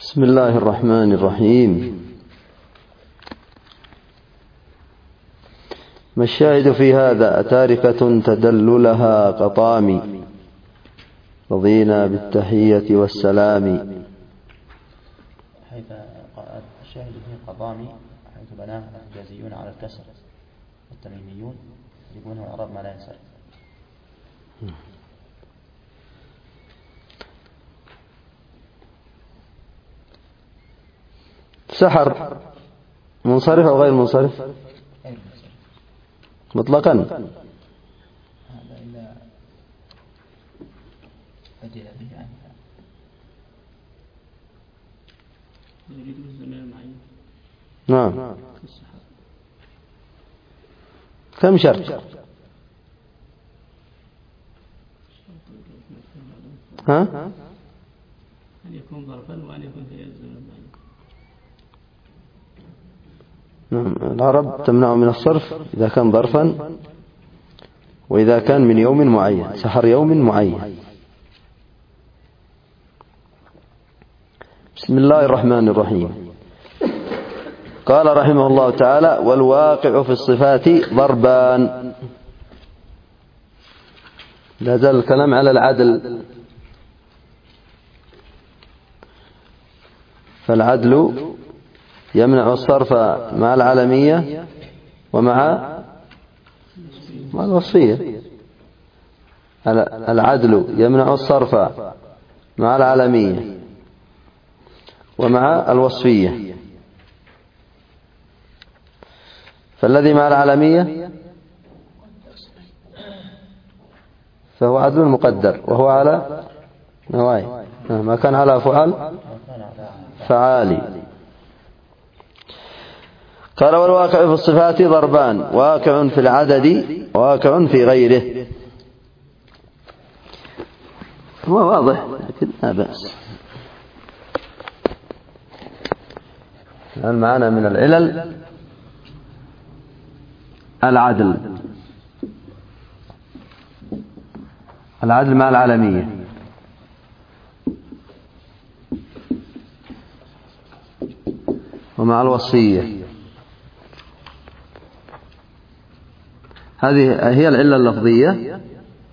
بسم الله الرحمن الرحيم. ما الشاهد في هذا؟ أتاركة تدللها قطامي رضينا بالتحية والسلام. حيث الشاهد فيه قطامي حيث بناه الحجازيون على الكسر والتميميون يجيبونه العرب ما لا ينصرف. سحر منصرف أو غير منصرف مطلقا؟ هذا إلا أجل به عنها. نعم. كم شرط؟ ها؟ أن يكون ظرفا وأن يكون في الزمن. نعم. العرب تمنع من الصرف إذا كان ظرفا وإذا كان من يوم معين، سحر يوم معين. بسم الله الرحمن الرحيم. قال رحمه الله تعالى: والواقع في الصفات ضربان. لا زال الكلام على العدل، فالعدل يمنع الصرف مع العلمية ومع الوصفية. العدل يمنع الصرف مع العلمية ومع الوصفية. فالذي مع العلمية فهو عدل مقدر، وهو على نوعين: ما كان على فعل فعالي. قال: والواقع في الصفات ضربان: واقع في العدد وواقع في غيره. هو واضح لكن لا بأس. الآن معنا من العلل العدل مع العلمية. ومع الوصفية. هذه هي العلة اللفظية،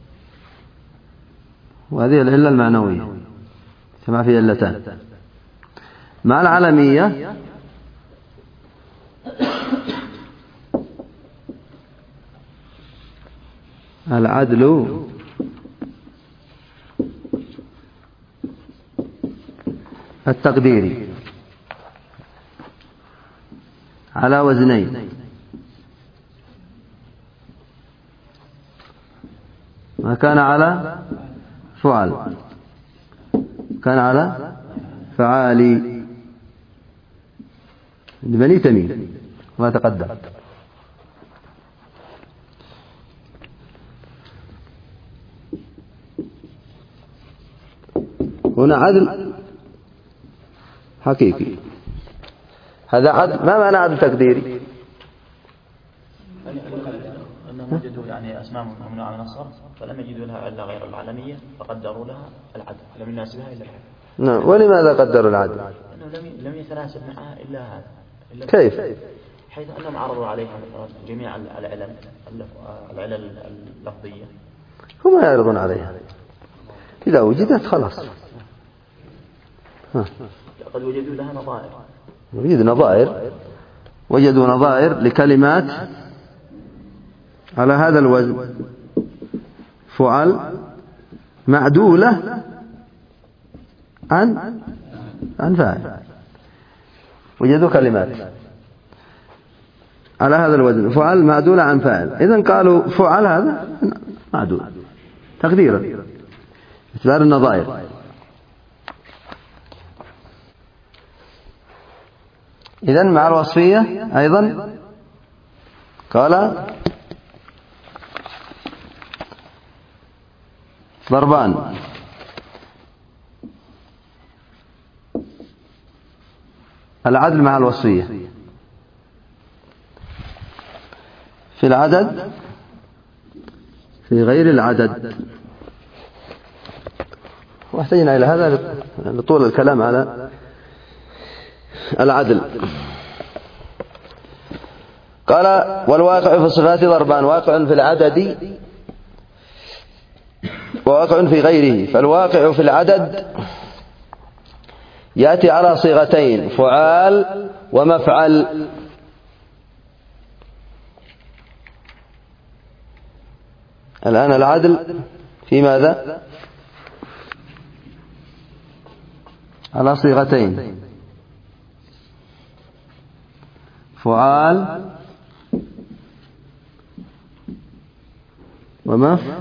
وهذه العلة المعنوية، كما في علتان. مع العلمية العدل التقديري على وزنين: ما كان على فعل كان على فعالي بني تميم ما تقدم. هنا عدل حقيقي. هذا عدل. ما معنى عدل تقديري؟ أنهم وجدوا يعني أسماء ممنوعة من الصرف فلم يجدوا لها إلا غير العلمية فقدروا لها العدل، لم يناسبها إلا العدل. نعم. ولماذا قدروا العدل؟ لأنه لم يتناسب معها إلا هذا. كيف؟ حيث أنهم عرضوا عليها جميع العلل اللفظية. هم يعرضون عليها إذا وجدت خلاص. قد وجدوا لها وجدوا نظائر لكلمات على هذا الوزن: فعل معدولة عن فاعل. وجدوا كلمات على هذا الوزن: فعل معدولة عن فاعل. إذن قالوا فعل هذا معدول تقديرا باعتبار النظائر. إذن مع الوصفية أيضا قال: ضربان: العدل مع الوصفية. في العدد في غير العدد. واحتجنا إلى هذا لطول الكلام على العدل. قال والواقع في الصفات ضربان: واقع في العدد وواقع في غيره. فالواقع في العدد يأتي على صيغتين: فعال ومفعل. الآن العدل في ماذا؟ على صيغتين: فعال ومفعل.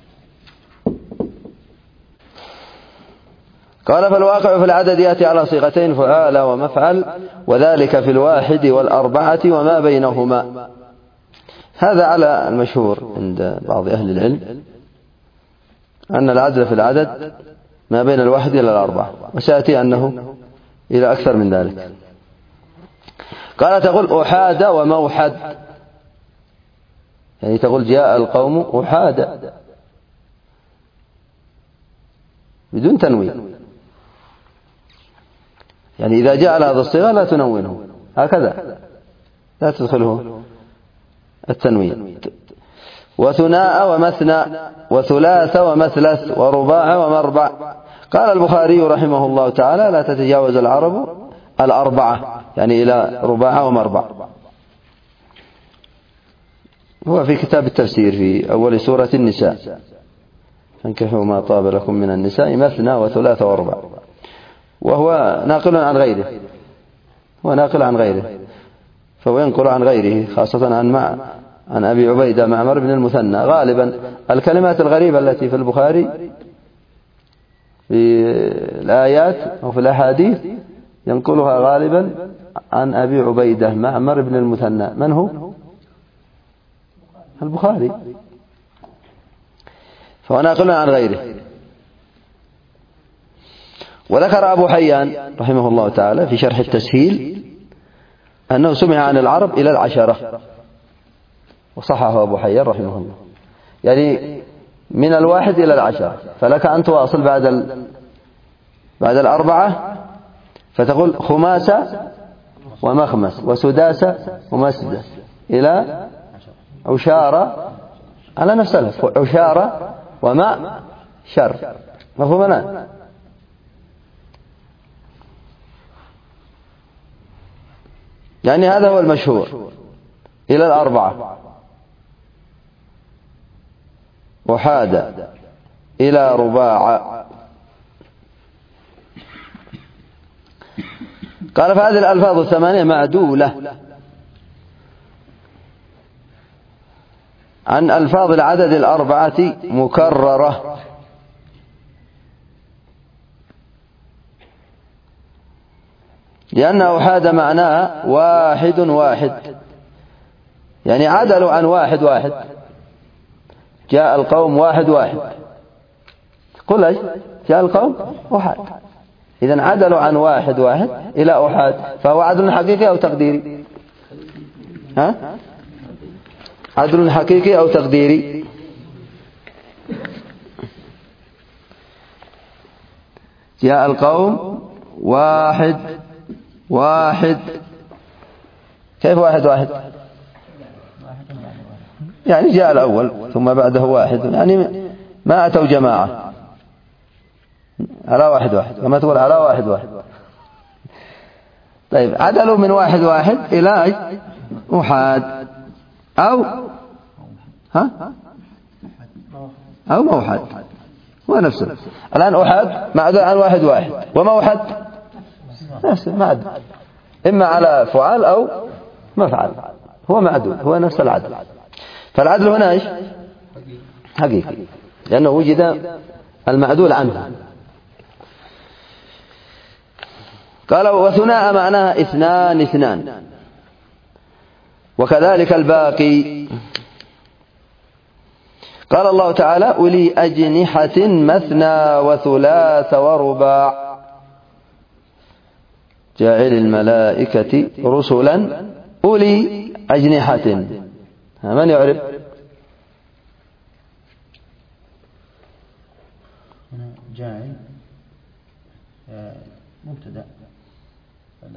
قال فالواقع في العدد يأتي على صيغتين: فعال ومفعل، وذلك في الواحد والأربعة وما بينهما. هذا على المشهور عند بعض أهل العلم أن العدل في العدد ما بين الواحد إلى الأربعة، وسيأتي أنه إلى أكثر من ذلك. قال تقول أحاد وموحد، يعني تقول جاء القوم أحاد بدون تنوين، يعني إذا جاء على هذه الصيغة لا تنونه، هكذا لا تدخله التنوين. وثناء ومثنى وثلاث ومثلث ورباع ومربع. قال البخاري رحمه الله تعالى: لا تتجاوز العرب الأربعة، يعني إلى رباع ومربع. هو في كتاب التفسير في أول سورة النساء: فانكحوا ما طاب لكم من النساء مثنى وثلاث ورباع. وهو ناقل عن غيره، هو ناقل عن غيره، فهو ينقل عن غيره، خاصة عن أبي عبيدة معمر بن المثنى. غالبا الكلمات الغريبة التي في البخاري في الآيات أو في الأحاديث ينقلها غالبا عن أبي عبيدة معمر بن المثنى. من هو؟ البخاري، فهو ناقل عن غيره. وذكر أبو حيان رحمه الله تعالى في شرح التسهيل أنه سمع عن العرب إلى 10، وصححه أبو حيان رحمه الله، يعني من 1 إلى 10. فلك أن تواصل بعد 4 فتقول خماسة ومخمس وسداسة ومسدس إلى عشارة، على نفس الألف، عشارة وماء شر. مفهوم الآن؟ يعني هذا هو المشهور إلى 4. وحاد إلى رباع. قال فهذه الألفاظ 8 معدولة عن ألفاظ العدد 4 مكررة. لأن أحاد معناها واحد واحد، يعني عدلوا عن واحد واحد. جاء القوم واحد واحد، قل ايش؟ جاء القوم أحاد. إذن عدلوا عن واحد واحد إلى أحاد، فهو عدل حقيقي أو تقديري؟ عدل حقيقي أو تقديري؟ جاء القوم واحد واحد. كيف واحد واحد؟ يعني جاء الأول ثم بعده واحد، يعني ما أتوا جماعة على واحد واحد، وما تقول على واحد واحد. طيب عدلوا من واحد واحد إلى أحاد أو موحد، هو نفسه. الآن أحاد معدل عن واحد واحد، وموحد نفسه معدل، إما على فعال أو مفعل، هو معدول، هو نفس العدل. فالعدل هنا إيش؟ حقيقي، لأنه وجد المعدول عنه. قال وثناء معناها 2 2، وكذلك الباقي. قال الله تعالى أولي أجنحة مثنى وثلاث ورباع، جاعل الملائكة رسلا أولي أجنحة. من يعرف؟ جاعل مبتدأ لا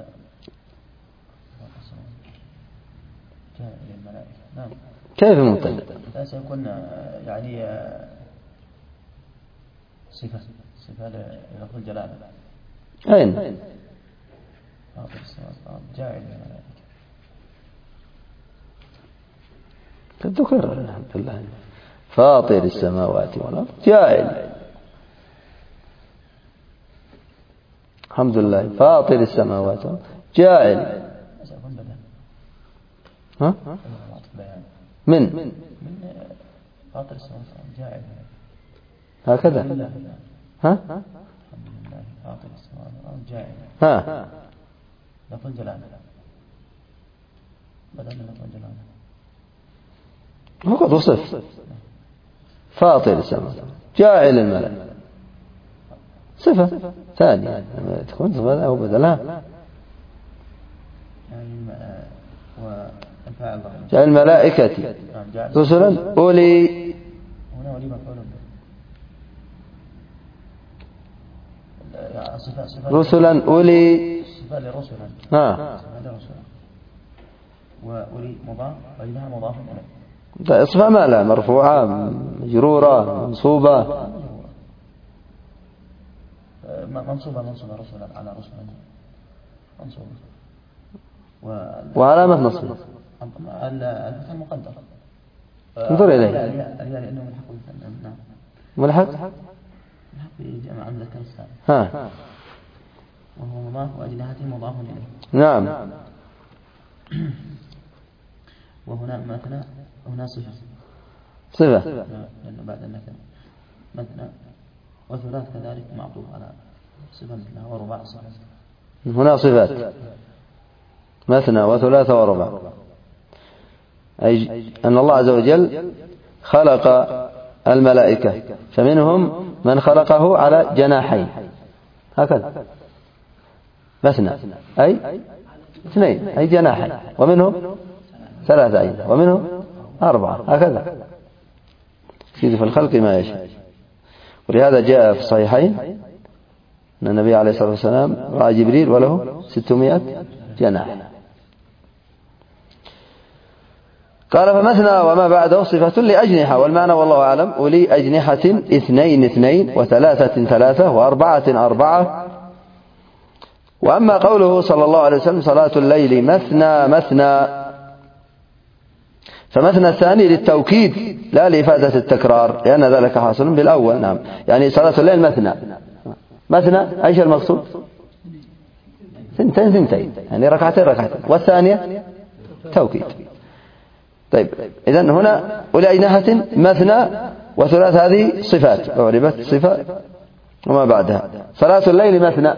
جاء للملائكة. نعم. كيف مبتدأ؟ لا سيكون يعني صفة للفظ الجلالة. أين؟ فاطر السماوات جاء للملائكة. تذكر الحمد لله. فاطر السماوات والأرض جاعل. الحمد لله. فاطر السماوات والأرض جاعل. ها؟ من فاطر السماوات جاعل. هكذا. ها؟ الحمد لله فاطر السماوات جاعل. ها؟ لفظ جلالة. بدل لفظ جلالة. وقد وصف. فاطر السماوات جاعل الملائكة صفة ثانية تكون صفة أو بدلها. جاء الملائكة رسلا أولي. هنا ولي مفعول رسلا أولي. صفة لرسلا. ها. وأولي مضاف وإنها مضاف إليه. صفة ما لا مرفوعة مجرورة منصوبة. منصوبة رسلا على رسلا منصوبة. وعلامة نصبه الفتح المقدر. انظر إليه. لأنه ملحق بالمثنى. نعم. ملحق بجمع المذكر السالم. ها. وهو مضاف وأجنحته مضاف إليه. نعم. وهنا مثنى هنا صفة. لأنه بعد النكرة مثنى وثلاث كذلك معطوف على صفة مثلها ورباع صفة. هنا صفات مثنى وثلاث ورباع، أي أن الله عز وجل خلق الملائكة فمنهم من خلقه على جناحين هكذا مثنى أي اثنين أي جناحين، ومنهم ثلاثة أي ومنهم أربعة هكذا يزيد في الخلق ما يشاء. ولهذا جاء في الصحيحين أن النبي عليه الصلاة والسلام رأى جبريل وله 600 جناح. قال فمثنى وما بعده صفة لأجنحة، والمعنى والله أعلم أولي أجنحة 2 2 و3 3 و4 4. وأما قوله صلى الله عليه وسلم صلاة الليل مثنى مثنى، فمثنى الثاني للتوكيد لا لإفادة التكرار، لأن ذلك حاصل بالأول. نعم، يعني صلاة الليل مثنى مثنى أيش المقصود؟ 2 2 يعني ركعتين، والثانية توكيد. طيب إذن هنا أولي أجنحة مثنى وثلاث هذه صفات أعربت صفة وما بعدها. صلاة الليل مثنى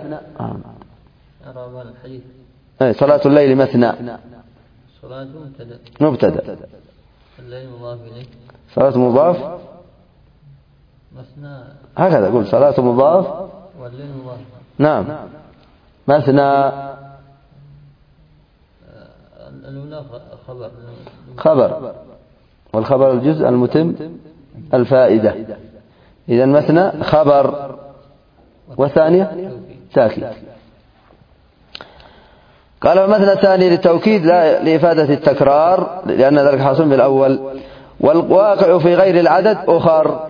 صلاة الليل مثنى صلاة مبتدأ الليل مضاف إليه صلاة مضاف مثنى هكذا قل صلاة مضاف والليل مضاف. نعم مثنى الأولى خبر والخبر الجزء المتم الفائدة. إذن مثنى خبر والثانية تأكيد. قال فمثنى الثاني للتوكيد لا لإفادة التكرار لأن ذلك حاصل بالأول. والواقع في غير العدد أخر.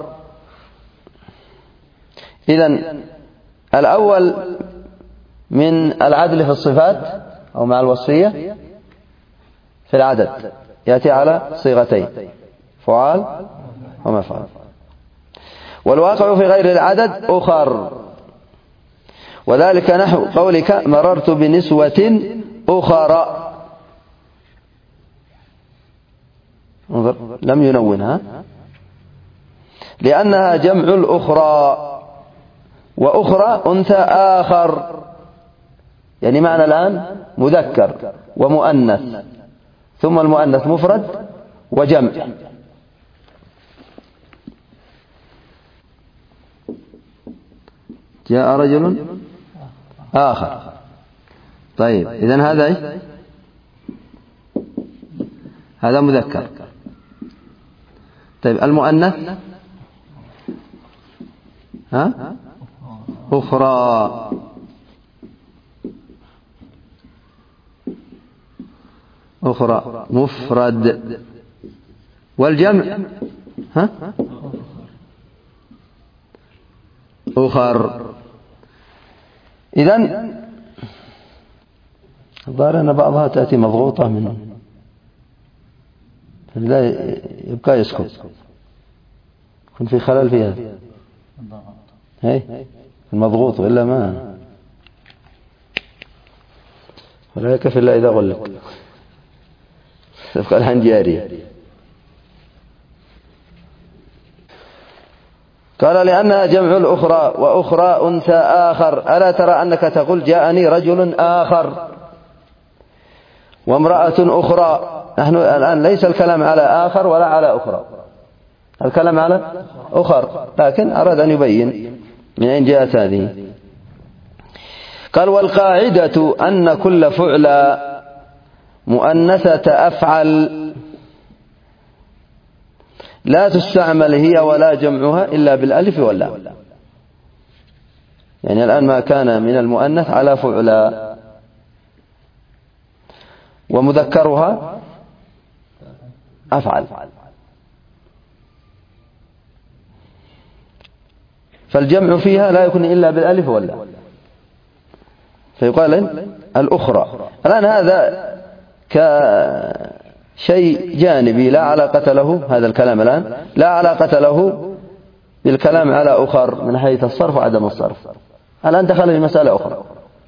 إذن الأول من العدل في الصفات أو مع الوصفية في العدد يأتي على صيغتين فعال ومفعول. والواقع في غير العدد أخر، وذلك نحو قولك مررت بنسوة أخرى. انظر لم ينونها لأنها جمع الأخرى، وأخرى أنثى آخر، يعني معنى الآن مذكر ومؤنث ثم المؤنث مفرد وجمع. جاء رجل آخر. طيب إذن هذا إيش؟ هذا مذكر. طيب المؤنث ها أخرى. أخرى مفرد. والجمع أخر. إذن الظاهر أن بعضها تأتي مضغوطة منه فلا يبقى يسكت، يكون في خلل فيها هي المضغوط وإلا ما ولا يكفي إلا إذا غلق تبقى الحين جارية. قال لأنها جمع الأخرى وأخرى أنثى آخر. ألا ترى أنك تقول جاءني رجل آخر وامرأة أخرى. نحن الآن ليس الكلام على آخر ولا على أخرى، الكلام على أخر، لكن أراد أن يبين من أين جاءت هذه. قال والقاعدة أن كل فعل مؤنثة أفعل لا تستعمل هي ولا جمعها إلا بالألف واللام. يعني الآن ما كان من المؤنث على فعلا ومذكرها أفعل، فالجمع فيها لا يكون إلا بالألف واللام، فيقال الأخرى. الآن هذا كشيء جانبي لا علاقة له، هذا الكلام الآن لا علاقة له بالكلام على أخر من حيث الصرف وعدم الصرف. الآن دخل في مسألة أخرى.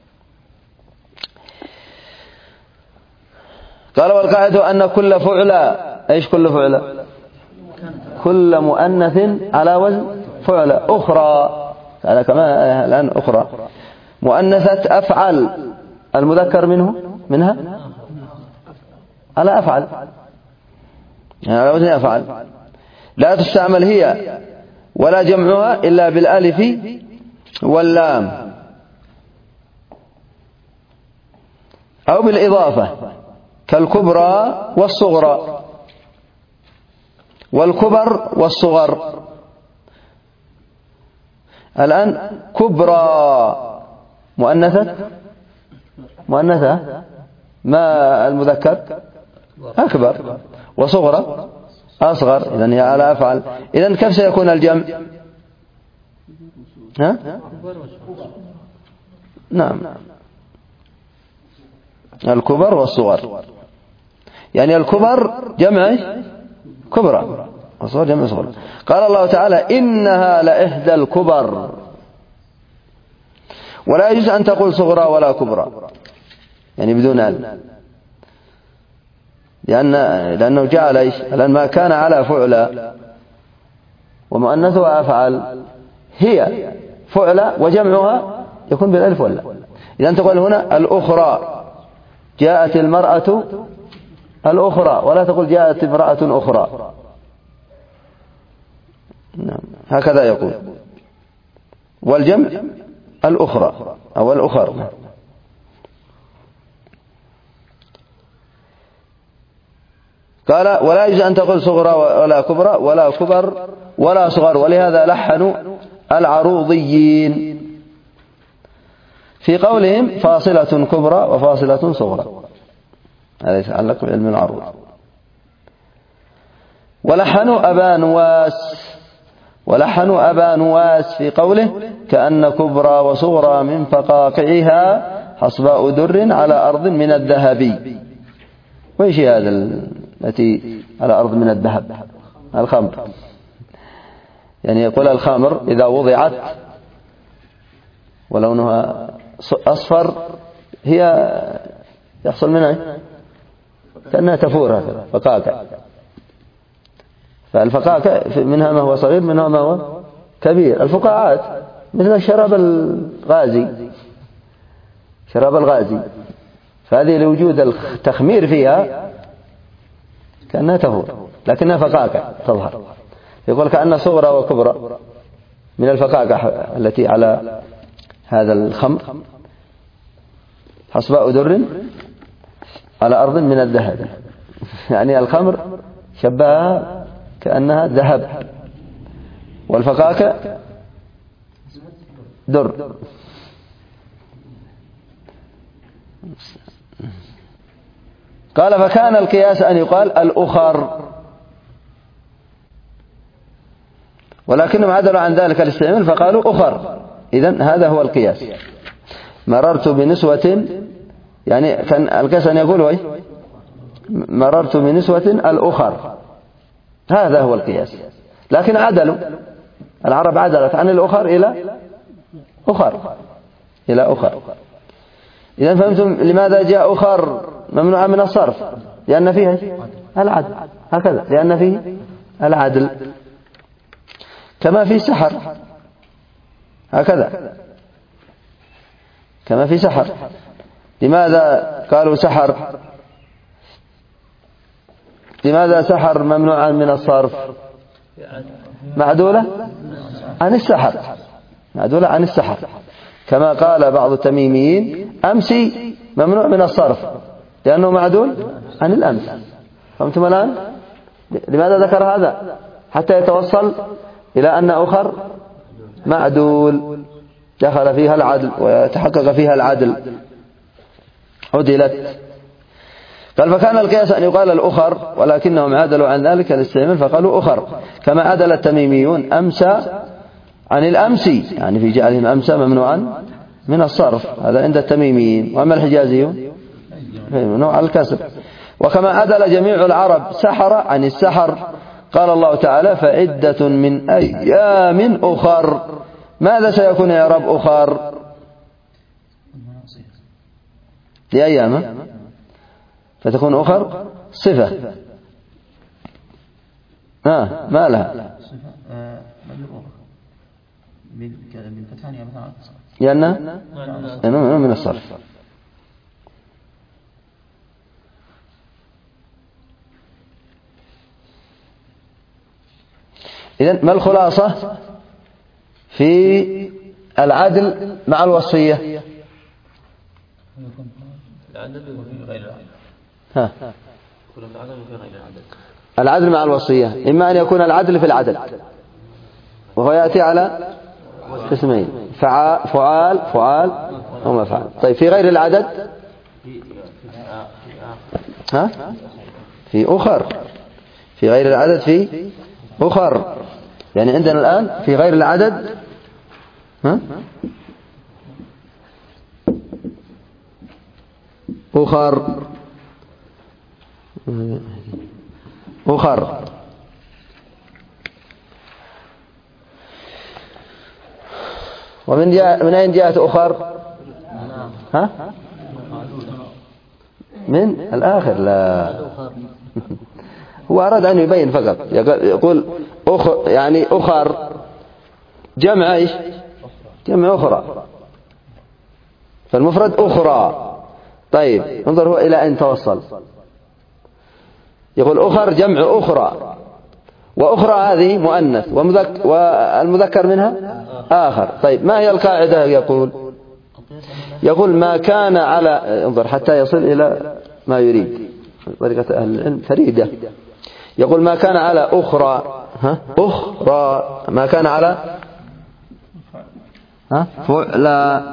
قال والقاعدة أن كل فعل، إيش كل فعل؟ كل مؤنث على وزن فعل. أخرى هذا كما الآن أخرى مؤنثة أفعل، المذكر منها على أفعل، يعني على وزن أفعل، لا تستعمل هي ولا جمعها إلا بالألف واللام أو بالإضافة كالكبرى والصغرى والكبر والصغر. الآن كبرى مؤنثة ما المذكر أكبر، وصغرى أصغر، إذن هي على أفعل. إذن كيف سيكون الجمع؟ نعم الكبر والصغر، يعني الكبر جمع كبرى والصغر جمع صغرى. قال الله تعالى إنها لإحدى الكبر، ولا يجوز أن تقول صغرى ولا كبرى يعني بدون أل، لأنه جعل إيش؟ لأن ما كان على فعل ومؤنثها أفعل هي فعل وجمعها يكون بالألف ولا. إذا تقول هنا الأخرى، جاءت المرأة الأخرى، ولا تقول جاءت امرأة أخرى. هكذا يقول. والجمع الأخرى أو الأخر. قال ولا يجوز أن تقول صغرى ولا كبرى ولا كبر ولا صغر، ولهذا لحنوا العروضيين في قولهم فاصلة كبرى وفاصلة صغرى، هذا يتعلق بعلم العروض. ولحنوا أبا نواس في قوله كأن كبرى وصغرى من فقاقعها حصباء در على أرض من الذهب. وإيش هذا التي على أرض من الذهب؟ الخمر، يعني يقول الخمر إذا وضعت ولونها أصفر هي يحصل منها كأنها تفور، هكذا فقاقع. فالفقاقع منها ما هو صغير منها ما هو كبير. الفقاعات مثل الشراب الغازي، فهذه لوجود التخمير فيها كأنها تفور لكنها فقاقع تظهر. يقول كأن صغرى وكبرى من الفقاقع التي على هذا الخمر حصباء در على أرض من الذهب، يعني الخمر شبهها كأنها ذهب والفقاقع در. قال فكان القياس أن يقال الأخر، ولكنهم عدلوا عن ذلك الاستعمال فقالوا أخر. إذن هذا هو القياس. مررت بنسوة، يعني كان القياس أن يقول مررت بنسوة الأخر، هذا هو القياس. لكن عدلوا، العرب عدلت عن الأخر إلى أخر. إذن فهمتم لماذا جاء أخر ممنوعة من الصرف؟ لأن فيها العدل، هكذا، لأن فيه العدل. كما في سحر، هكذا، كما في سحر. لماذا قالوا سحر؟ لماذا سحر ممنوعا من الصرف؟ معدولة عن السحر، معدولة عن السحر. كما قال بعض التميميين أمسي ممنوع من الصرف لأنه معدول عن الأمس. فهمتم الآن؟ لماذا ذكر هذا؟ حتى يتوصل إلى أن أخر معدول دخل فيها العدل ويتحقق فيها العدل، عدلت. قال فكان القياس أن يقال الأخر، ولكنهم عدلوا عن ذلك الاستعمال فقالوا أخر، كما عدل التميميون أمسى عن الأمسي، يعني في جعلهم أمسى ممنوعا من الصرف، هذا عند التميميين. وأما الحجازيون ممنوع الكسر. وكما عدل جميع العرب سحر عن السحر، قال الله تعالى فعدة من أيام أخر. ماذا سيكون يا رب أخر؟ لأيام، فتكون أخر صفة. ما لها لأنه من الصرف. إذن ما الخلاصة في العدل مع الوصية؟ العدل مع الوصية إما أن يكون العدل في العدل، وهو يأتي على اسمين، فعال ومفعال. طيب في غير العدد في أخر، في غير العدد في أخر. يعني عندنا الآن في غير العدد أخر. ومن أين جاءت أخر؟ من الآخر. لا، هو أراد أن يبين فقط، يقول يعني أخر جمع إيش؟ جمع أخرى، فالمفرد أخرى. طيب انظر هو إلى أين توصل. يقول أخر جمع أخرى، وأخرى هذه مؤنث والمذكر منها آخر. طيب ما هي القاعدة؟ يقول ما كان على، انظر حتى يصل إلى ما يريد، طريقة أهل العلم فريدة. يقول ما كان على أخرى، أخرى ما كان على فعلى.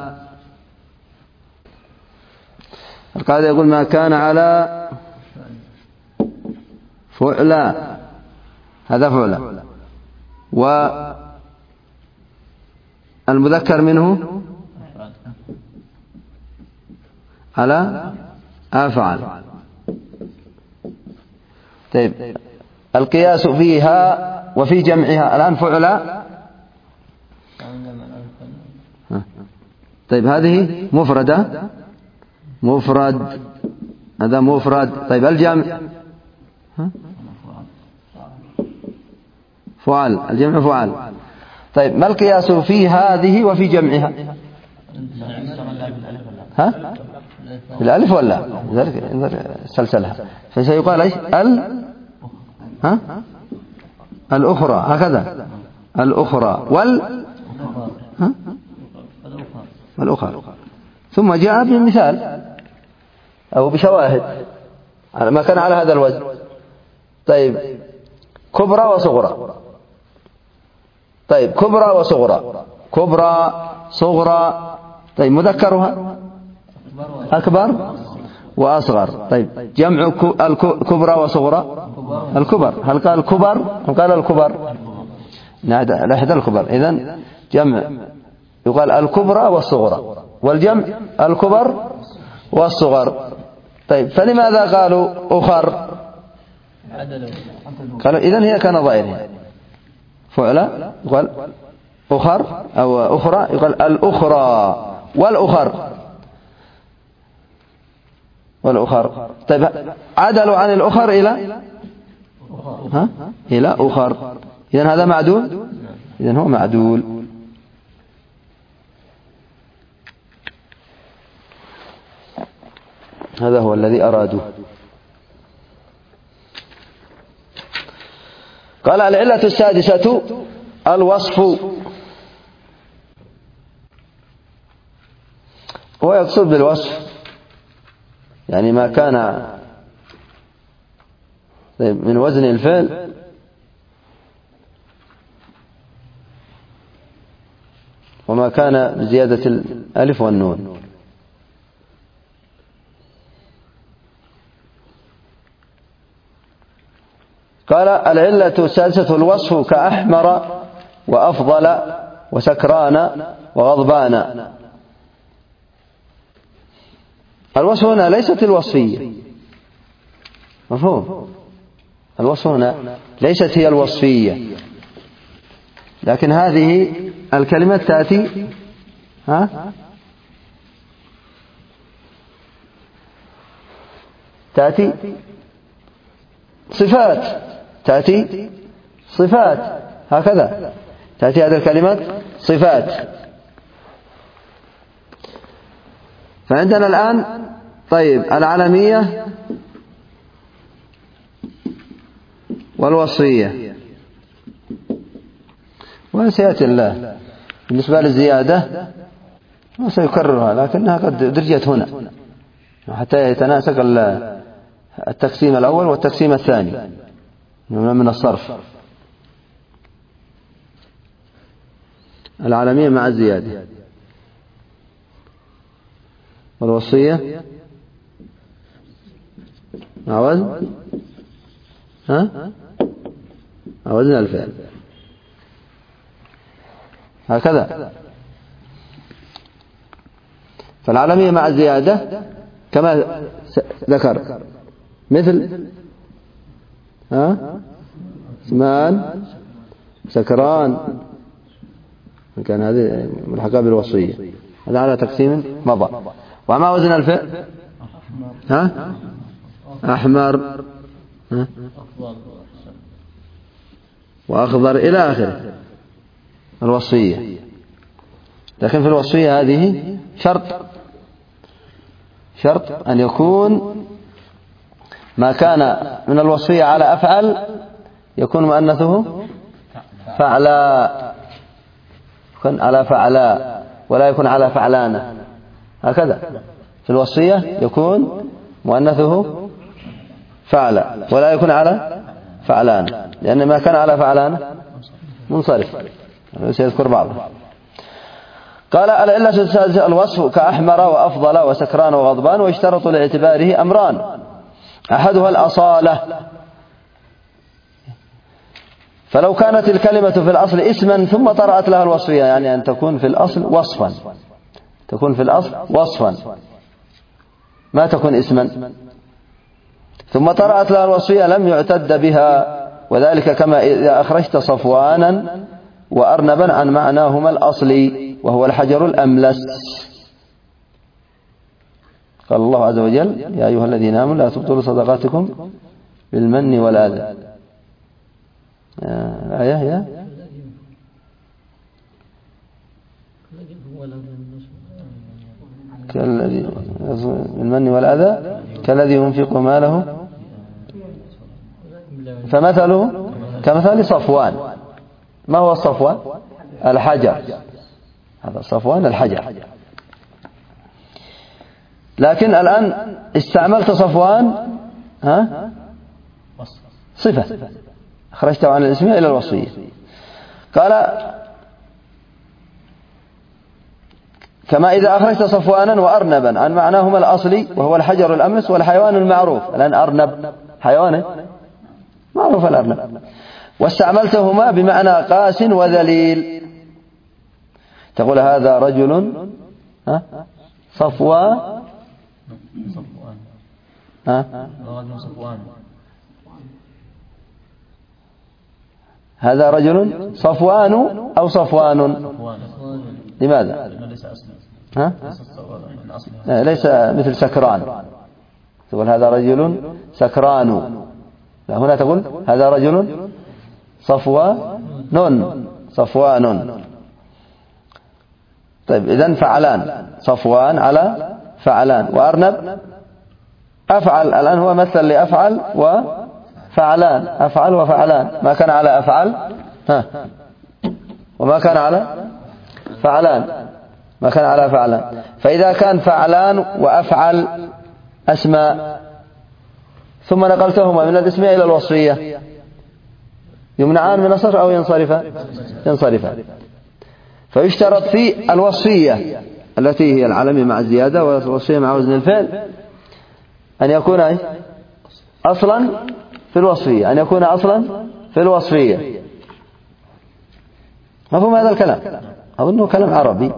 القاعدة يقول ما كان على فعلى، هذا فعلى، والمذكر منه على أفعل. طيب القياس فيها وفي جمعها الآن فعلى. طيب هذه مفردة، مفرد، هذا مفرد. طيب الجمع فعل، الجمع فعل. طيب ما القياس في هذه وفي جمعها؟ الألف ولا سلسلها، فسيقال ايش؟ الأخرى، هكذا الأخرى والأخرى. ثم جاء بمثال أو بشواهد على ما كان على هذا الوزن. طيب كبرى وصغرى. طيب كبرى وصغرى، كبرى صغرى. طيب مذكرها أكبر وأصغر. طيب جمع الكبرى وصغرى؟ الكبر. هل قال الكبر أم قال الكبر؟ لحد الكبر. إذن جمع يقال الكبرى والصغرى، والجمع الكبر والصغر. طيب فلماذا قالوا أخر؟ قالوا إذن هي كنظائرها، فعلا يقال أخر أو أخرى، يقال الأخرى والأخر. طيب عدلوا عن الأخر إلى أخر. إذن هذا معدول، إذن هو معدول. هذا هو الذي أرادوه. قال العلة السادسة الوصف. هو يقصد بالوصف يعني ما كان من وزن الفعل وما كان بزيادة الألف والنون. قال العلة السادسة الوصف كأحمر وأفضل وسكران وغضبان. الوصف هنا ليست الوصفية، مفهوم؟ الوصف هنا ليست هي الوصفية، لكن هذه الكلمة تأتي صفات، تأتي صفات، هكذا تأتي هذه الكلمات صفات. فعندنا الآن طيب العلمية والوصفية، وسيأتي الله بالنسبة للزيادة وسيكررها، لكنها قد درجت هنا حتى يتناسق التقسيم الأول والتقسيم الثاني من الصرف. العالمية مع الزيادة، والوصية مع وزن مع وزن الفعل، هكذا. فالعالمية مع الزيادة كما ذكر مثل اسمان سكران، كان هذه ملحقة بالوصية، هذا على تقسيم مضى. وما وزن الفعل أحمر وأخضر إلى آخره الوصية. لكن في الوصية هذه شرط أن يكون ما كان من الوصية على أفعل يكون مؤنثه فعلا، يكون على فعلا ولا يكون على فعلانة، هكذا. في الوصية يكون مؤنثه فعلا ولا يكون على فعلانة، لأن ما كان على فعلانة منصرف، سيذكر بعضه. قال العلة السادسة الوصف كأحمر وأفضل وسكران وغضبان، ويشترط لاعتباره أمران: أحدها الأصالة، فلو كانت الكلمة في الأصل اسما ثم طرأت لها الوصفية، يعني أن تكون في الأصل وصفا، تكون في الأصل وصفا ما تكون اسما، ثم طرأت لها الوصفية لم يعتد بها، وذلك كما إذا أخرجت صفوانا وأرنبا عن معناهما الأصلي وهو الحجر الأملس. قال الله عز وجل: يا أيها الذين آمنوا لا تبطلوا صدقاتكم بالمن والأذى. الآية هي كالذي بالمن والأذى كالذي ينفق ماله فمثله كمثل صفوان. ما هو الصفوان؟ الحجر، هذا صفوان الحجر. لكن الآن استعملت صفوان صفة، أخرجته عن الاسمية إلى الوصفية. قال: كما إذا أخرجت صفوانا وأرنبا عن معناهما الأصلي وهو الحجر الأملس والحيوان المعروف. الآن أرنب حيوان معروف الأرنب، واستعملتهما بمعنى قاس وذليل. تقول هذا رجل صفوان هذا رجل صفوان أو صفوان. لماذا؟ ليس مثل سكران، تقول هذا رجل سكران، لا هنا تقول هذا رجل صفوان. طيب إذن فعلان، صفوان على فعلان، وأرنب أفعل. الآن هو مثل لأفعل وفعلان، أفعل وفعلان، ما كان على أفعل وما كان على فعلان، ما كان على فعلان. فإذا كان فعلان وأفعل أسماء ثم نقلتهما من الاسمية إلى الوصفية يمنعان من الصرف أو ينصرفان. فيشترط في الوصفية التي هي العلمية مع الزيادة والوصفية مع وزن الفعل أن يكون أصلا في الوصفية، أن يكون أصلا في الوصفية. مفهوم هذا الكلام؟ أظنه كلام عربي.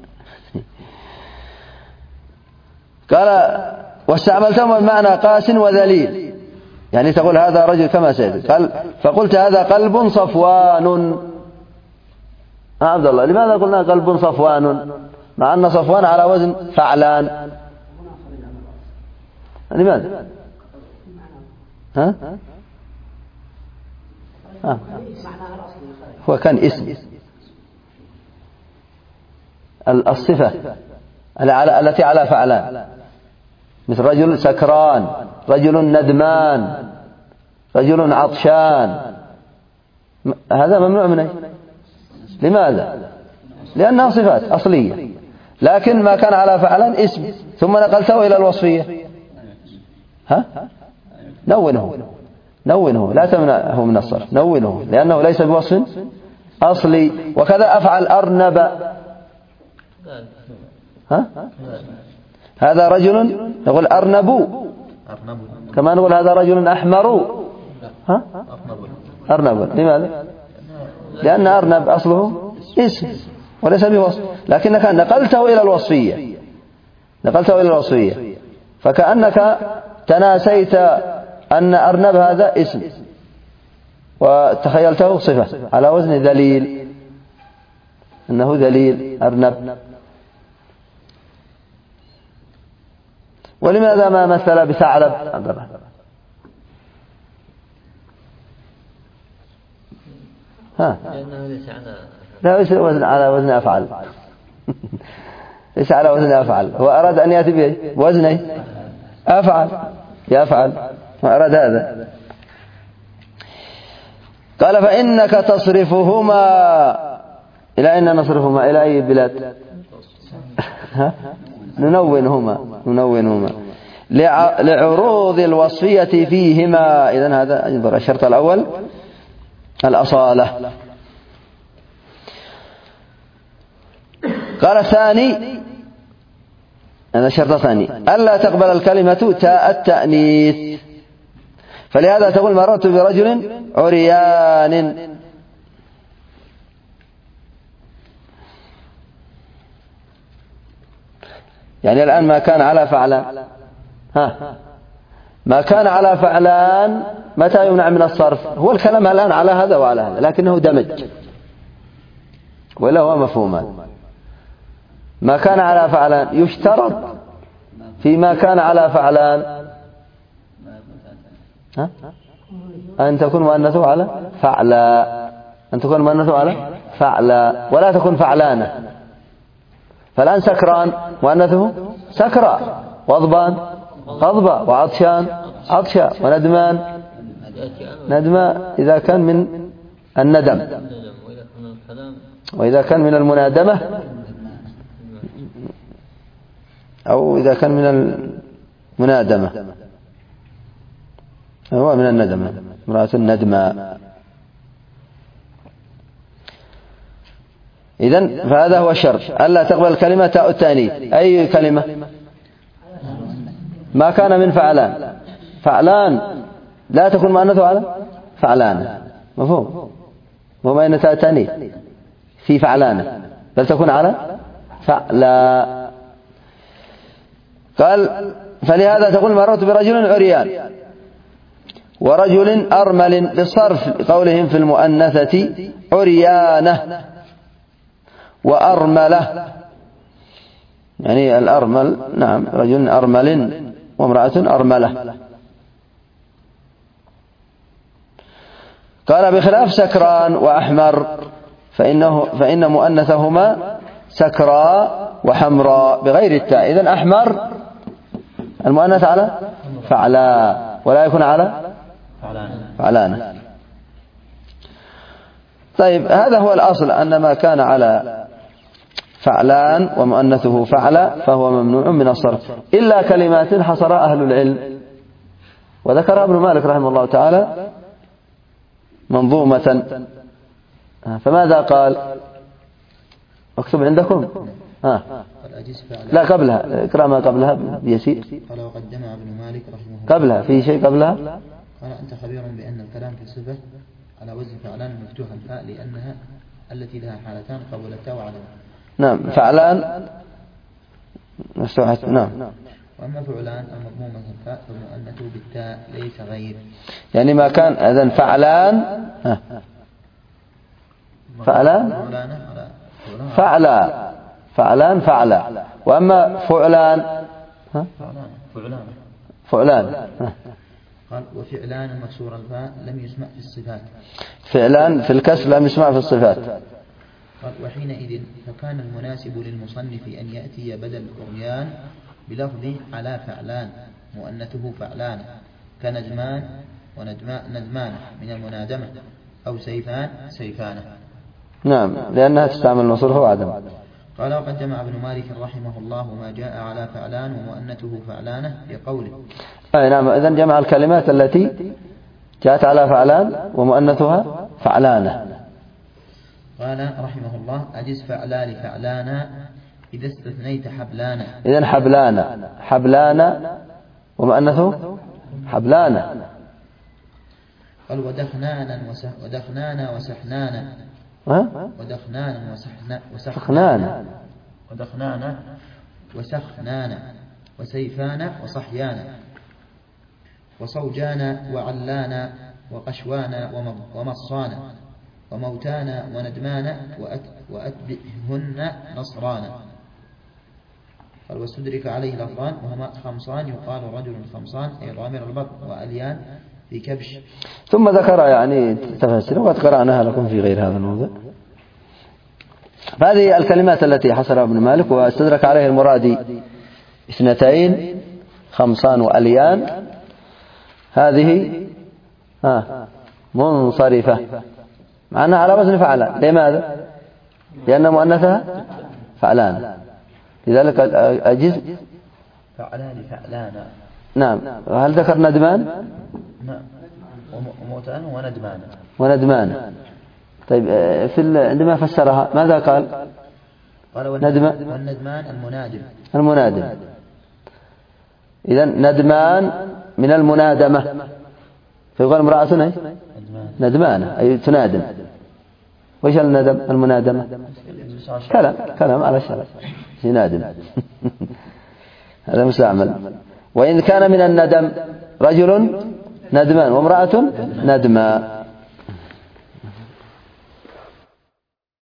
قال واستعملتهما بمعنى قاس وذليل، يعني تقول هذا رجل كما سيد قال، فقلت هذا قلب صفوان. عبد الله، لماذا قلنا قلب صفوان مع أن صفوان على وزن فعلان؟ لماذا؟ هو كان اسم الصفة التي على فعلان، مثل رجل سكران، رجل ندمان، رجل عطشان، هذا ممنوع منه. لماذا؟ لأنها صفات أصلية، لكن ما كان على فعلان اسم ثم نقلته إلى الوصفية نونه، لا تمنعه من الصرف، نونه لأنه ليس بوصف أصلي. وكذا أفعل أرنب، هذا رجل نقول أرنب، كما نقول هذا رجل أحمر أرنب. لماذا؟ لأن أرنب أصله اسم وليس بوصف، لكنك نقلته إلى الوصفية، فكأنك تناسيت أن أرنب هذا اسم وتخيلته صفة على وزن ذليل، إنه ذليل أرنب. ولماذا ما مثل بثعلب؟ ليس على وزن أفعل ليس على وزن أفعل، هو أراد أن يأتي بوزن أفعل يفعل، وأراد هذا. قال فإنك تصرفهما إلى أين نصرفهما؟ إلى أي بلاد؟ ننونهما لعروض الوصفية فيهما. إذن هذا ينظر الشرط الأول الأصالة. قال الثاني، هذا الشرط الثاني، ألا تقبل الكلمة تاء التأنيث، فلهذا تقول مررت برجل عريان. يعني الآن ما كان على فعلان، ما كان على فعلان متى يمنع من الصرف؟ هو الكلام الآن على هذا وعلى هذا، لكنه دمج ولا هو مفهومان. ما كان على فعلان يشترط فيما كان على فعلان أن تكون مؤنثه على فعلا، أن تكون مؤنثه على فعلا ولا تكون فعلانة. فالآن سكران مؤنثه سكرى، غضبان غضبة، وعطشان عطشا، وندمان ندمة إذا كان من الندم، وإذا كان من المنادمة، أو إذا كان من المنادمة هو من الندمة، امرأة الندمة. إذن فهذا هو الشرط، ألا تقبل الكلمة تاء التأنيث. أي كلمة؟ ما كان من فعلان. فعلان لا تكون مؤنثه على فعلان، مفهوم؟ وما أن تاء التأنيث في فعلان، بل تكون على فعلا. قال فلهذا تقول مررت برجل عريان ورجل أرمل للصرف قولهم في المؤنثة عريانة وأرملة، يعني الأرمل نعم رجل أرمل وامرأة أرملة. قال بخلاف سكران وأحمر فإن مؤنثهما سكراء وحمراء بغير التاء. إذن أحمر المؤنث على فعلا ولا يكون على فعلانة. طيب هذا هو الأصل، أن ما كان على فعلان ومؤنثه فعلا فهو ممنوع من الصرف، إلا كلمات حصرها أهل العلم وذكرها ابن مالك رحمه الله تعالى منظومة. فماذا قال؟ اكتب عندكم. لا قبلها، اقرأ ما قبلها بيسير. قال وقد جمع ابن مالك رحمه الله. قبلها في شيء قبلها؟ قال أنت خبير بأن الكلام في الصفة على وزن فعلان مفتوح الفاء لأنها التي لها حالتان قبل التاء وعدم. نعم فعلان مفتوحة. نعم. وأما فعلان المضمومة الفاء فمؤنثه بالتاء ليس غير. يعني ما كان إذن فعلان فعلان فعلا. وأما فعلان فعلان قال وفعلان مكسور الفاء لم يسمع في الصفات. فعلان في الكسر لم يسمع في الصفات. قال وحينئذ فكان المناسب للمصنف أن يأتي بدل عريان بلفظ على فعلان مؤنثه فعلان كنجمان ونجمان من المنادمة أو سيفان سيفانة. نعم لأنها تستعمل مصروف وعدم. قال وقد جمع ابن مالك رحمه الله ما جاء على فعلان ومؤنثه فعلانة بقوله. أي نعم إذن جمع الكلمات التي جاءت على فعلان ومؤنثها فعلانة. قال رحمه الله أجز فعلا لفعلانا إذا استثنيت حبلانا. إذن حبلانا ومؤنثه حبلانا. قال ودخنانا وسحنانا ودخنانا وسخنانا وسيفانا وصحيانا وصوجانا وعلانا وقشوانا ومصانا وموتانا وندمانا وأتبئهن نصرانا. قال واستدرك عليه لفظان وهما خمصان يقال رجل خمصان أي ضامر البطن وأليان في كبش. ثم ذكر يعني تفسير وقد قرأناها لكم في غير هذا الموضوع. فهذه الكلمات التي حصرها ابن مالك واستدرك عليه المرادي اثنتين خمصان وأليان، هذه منصرفة معناها على وزن فعلان. لماذا؟ لأن مؤنثها فعلان، لذلك أجز فعلان فعلانا. نعم. هل ذكر ندمان؟ نعم وموتان وندمان. طيب عندما فسرها ماذا قال؟ والندمان المنادم. إذن ندمان من المنادمة، فيقال امرأة ندمانة أي تنادم. وإيش الندم؟ المنادمة كلام على الشرع ينادم. هذا مستعمل. وإن كان من الندم رجل ندمان وامرأة ندما